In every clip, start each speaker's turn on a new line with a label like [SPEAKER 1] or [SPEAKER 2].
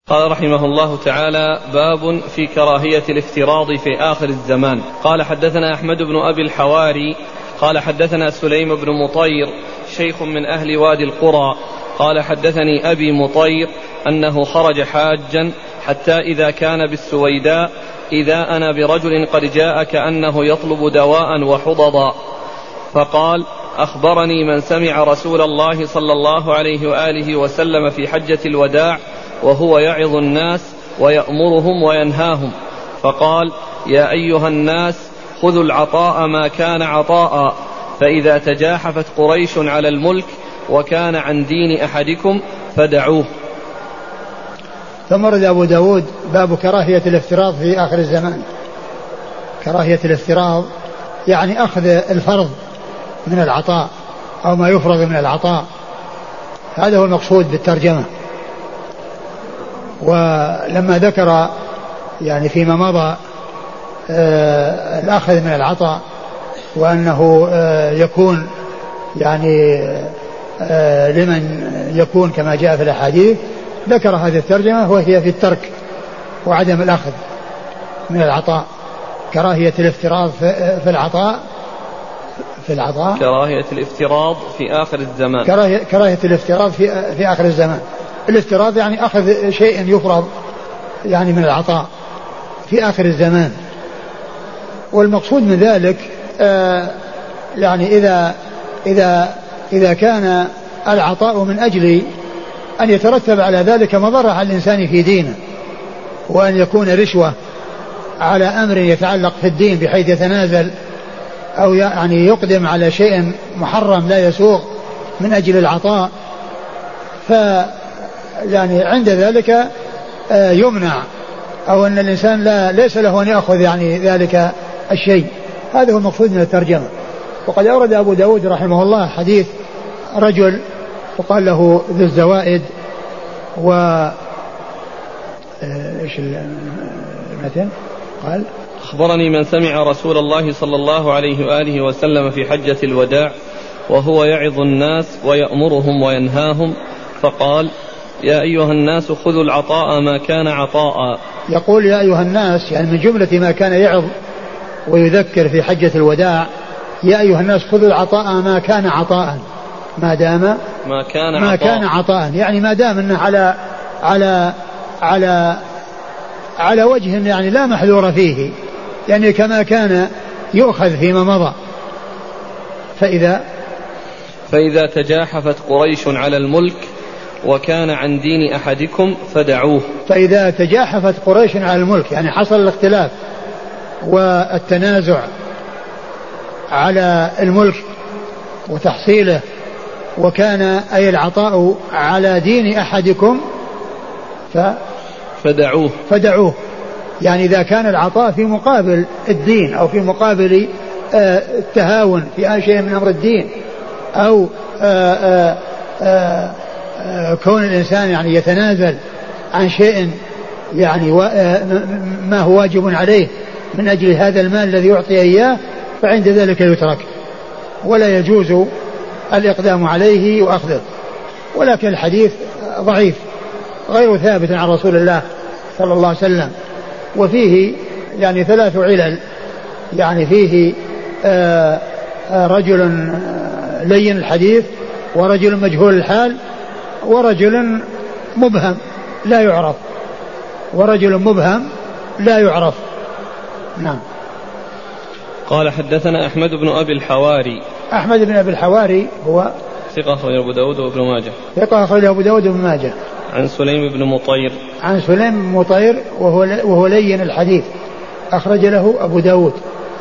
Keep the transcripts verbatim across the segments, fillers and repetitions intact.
[SPEAKER 1] قال رحمه الله تعالى: باب في كراهية الافتراض في آخر الزمان. قال: حدثنا أحمد بن أبي الحواري قال حدثنا سليم بن مطير شيخ من أهل وادي القرى قال: حدثني أبي مطير أنه خرج حاجا حتى إذا كان بالسويداء إذا أنا برجل قد جاء كأنه يطلب دواء وحضضا، فقال: أخبرني من سمع رسول الله صلى الله عليه وآله وسلم في حجة الوداع وهو يعظ الناس ويأمرهم وينهاهم، فقال: يا أيها الناس خذوا العطاء ما كان عطاء، فإذا تجاحفت قريش على الملك وكان عن دين أحدكم فدعوه.
[SPEAKER 2] ثم رد أبو داود باب كراهية الافتراض في آخر الزمان. كراهية الافتراض يعني أخذ الفرض من العطاء أو ما يفرض من العطاء، هذا هو المقصود بالترجمة. ولما ذكر يعني فيما مضى آه الأخذ من العطاء وأنه آه يكون يعني آه لمن يكون كما جاء في الأحاديث، ذكر هذه الترجمة وهي في الترك وعدم الأخذ من العطاء. كراهية الافتراض في العطاء في العطاء
[SPEAKER 1] كراهية الافتراض في آخر الزمان.
[SPEAKER 2] كراهية, كراهية الافتراض في, في آخر الزمان. الافتراض يعني أخذ شيء يفرض يعني من العطاء في آخر الزمان. والمقصود من ذلك آه يعني إذا إذا إذا كان العطاء من أجل أن يترتب على ذلك مضرة على الإنسان في دينه، وأن يكون رشوة على أمر يتعلق في الدين بحيث يتنازل أو يعني يقدم على شيء محرم لا يسوغ من أجل العطاء، ف يعني عند ذلك يمنع، أو أن الإنسان لا ليس له أن يأخذ يعني ذلك الشيء. هذا هو المقصود من الترجمة. وقد أورد أبو داود رحمه الله حديث رجل وقال له ذو الزوائد و ايش المتن قال:
[SPEAKER 1] أخبرني من سمع رسول الله صلى الله عليه وآله وسلم في حجة الوداع وهو يعظ الناس ويأمرهم وينهاهم، فقال: يا أيها الناس خذوا العطاء ما كان عطاء.
[SPEAKER 2] يقول يا أيها الناس يعني من جملة ما كان يعظ ويذكر في حجة الوداع: يا أيها الناس خذوا العطاء ما كان عطاء، ما دام
[SPEAKER 1] ما كان
[SPEAKER 2] ما
[SPEAKER 1] عطاء
[SPEAKER 2] كان عطاء، يعني ما دام انه على على على على وجه يعني لا محذور فيه، يعني كما كان يؤخذ فيما مضى. فإذا
[SPEAKER 1] فإذا تجاحفت قريش على الملك وكان عن دين أحدكم فدعوه.
[SPEAKER 2] فإذا تجاحفت قريش على الملك يعني حصل الاختلاف والتنازع على الملك وتحصيله، وكان أي العطاء على دين أحدكم ف
[SPEAKER 1] فدعوه
[SPEAKER 2] فدعوه يعني إذا كان العطاء في مقابل الدين أو في مقابل آه التهاون في أي شيء من أمر الدين، أو آه آه آه آه كون الإنسان يعني يتنازل عن شيء يعني ما هو واجب عليه من أجل هذا المال الذي يعطي إياه، فعند ذلك يترك ولا يجوز الإقدام عليه وأخذه. ولكن الحديث ضعيف غير ثابت عن رسول الله صلى الله عليه وسلم، وفيه يعني ثلاث علل، يعني فيه آآ آآ رجل لين الحديث، ورجل مجهول الحال، ورجل مبهم لا يعرف ورجل مبهم لا يعرف. نعم.
[SPEAKER 1] قال: حدثنا أحمد بن أبي الحواري.
[SPEAKER 2] أحمد بن أبي الحواري هو
[SPEAKER 1] ثقة أخرجه أبو داود وابن ماجه.
[SPEAKER 2] ثقة أخرجه أبو داود وابن ماجه.
[SPEAKER 1] عن سليم بن مطير.
[SPEAKER 2] عن سليم بن مطير وهو وهو لين الحديث، أخرج له أبو داود.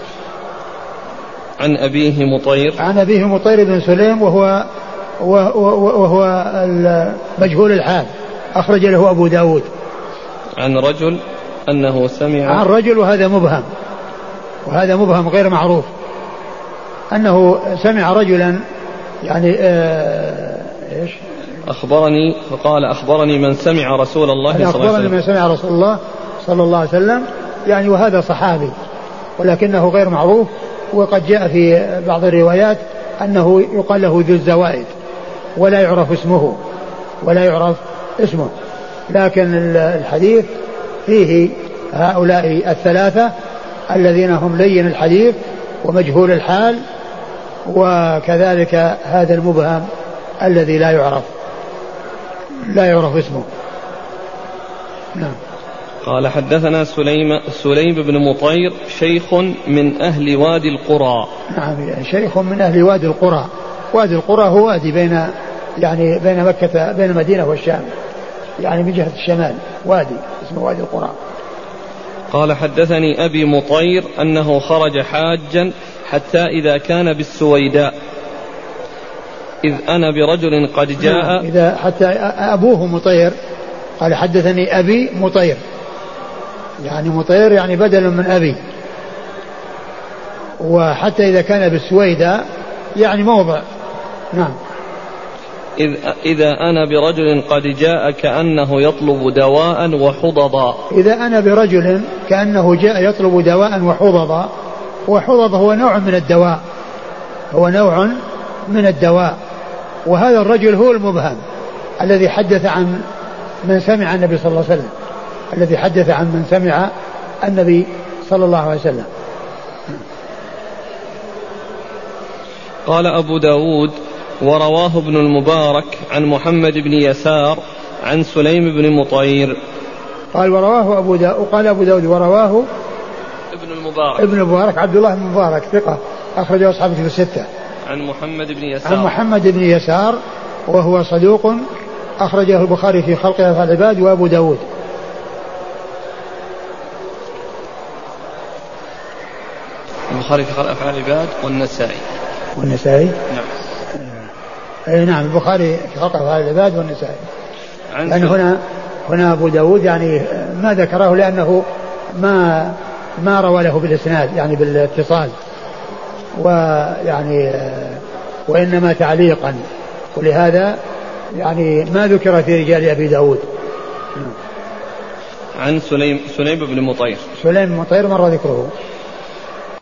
[SPEAKER 1] عن أبيه مطير.
[SPEAKER 2] عن أبيه مطير بن سليم وهو وهو مجهول الحال، أخرج له أبو داود.
[SPEAKER 1] عن رجل أنه سمع.
[SPEAKER 2] عن رجل وهذا مبهم، وهذا مبهم غير معروف، أنه سمع رجلا يعني آه إيش
[SPEAKER 1] أخبرني فقال: أخبرني من سمع رسول الله صلى الله عليه وسلم.
[SPEAKER 2] أخبرني من سمع رسول الله صلى الله عليه وسلم، يعني وهذا صحابي ولكنه غير معروف. وقد جاء في بعض الروايات أنه يقال له ذو الزوائد ولا يعرف اسمه ولا يعرف اسمه لكن الحديث فيه هؤلاء الثلاثة الذين هم لين الحديث ومجهول الحال، وكذلك هذا المبهم الذي لا يعرف لا يعرف اسمه. نعم.
[SPEAKER 1] قال حدثنا سليم سليم بن مطير شيخ من أهل وادي القرى.
[SPEAKER 2] نعم شيخ من أهل وادي القرى. وادي القرى هو وادي بين يعني بين مكة بين المدينة والشام، يعني من جهة الشمال وادي اسمه وادي القرى.
[SPEAKER 1] قال حدثني أبي مطير أنه خرج حاجا حتى إذا كان بالسويداء إذ أنا برجل قد جاء.
[SPEAKER 2] نعم إذا حتى أبوه مطير قال حدثني أبي مطير، يعني مطير يعني بدل من أبي، وحتى إذا كان بالسويداء يعني موضع. نعم.
[SPEAKER 1] إذ إذا أنا برجل قد جاء كأنه يطلب دواء وحضضا.
[SPEAKER 2] إذا أنا برجل كأنه جاء يطلب دواء وحضضا، وحضض هو نوع من الدواء، هو نوع من الدواء. وهذا الرجل هو المبهم الذي حدث عن من سمع النبي صلى الله عليه وسلم، الذي حدث عن من سمع النبي صلى الله عليه وسلم.
[SPEAKER 1] قال أبو داود ورواه ابن المبارك عن محمد بن يسار عن سليم بن مطير.
[SPEAKER 2] قال ورواه أبو داود قال أبو داود ورواه
[SPEAKER 1] ابن المبارك
[SPEAKER 2] ابن المبارك عبد الله بن المبارك ثقة أخرجه أصحابه في الستة.
[SPEAKER 1] عن محمد بن يسار
[SPEAKER 2] عن محمد بن يسار وهو صدوق أخرجه البخاري في خلق أفعال العباد وأبو داود.
[SPEAKER 1] البخاري في خلق أفعال العباد والنسائي.
[SPEAKER 2] والنسائي
[SPEAKER 1] نعم.
[SPEAKER 2] أي نعم البخاري في خلق أفعال العباد والنسائي. لأن يعني هنا هنا أبو داود يعني ما ذكره لأنه ما ما روى له بالإسناد يعني بالاتصال، ويعني وإنما تعليقا، ولهذا يعني ما ذكر في رجال أبي داود.
[SPEAKER 1] عن سليم سليم بن مطير.
[SPEAKER 2] سليم بن مطير مر ذكره.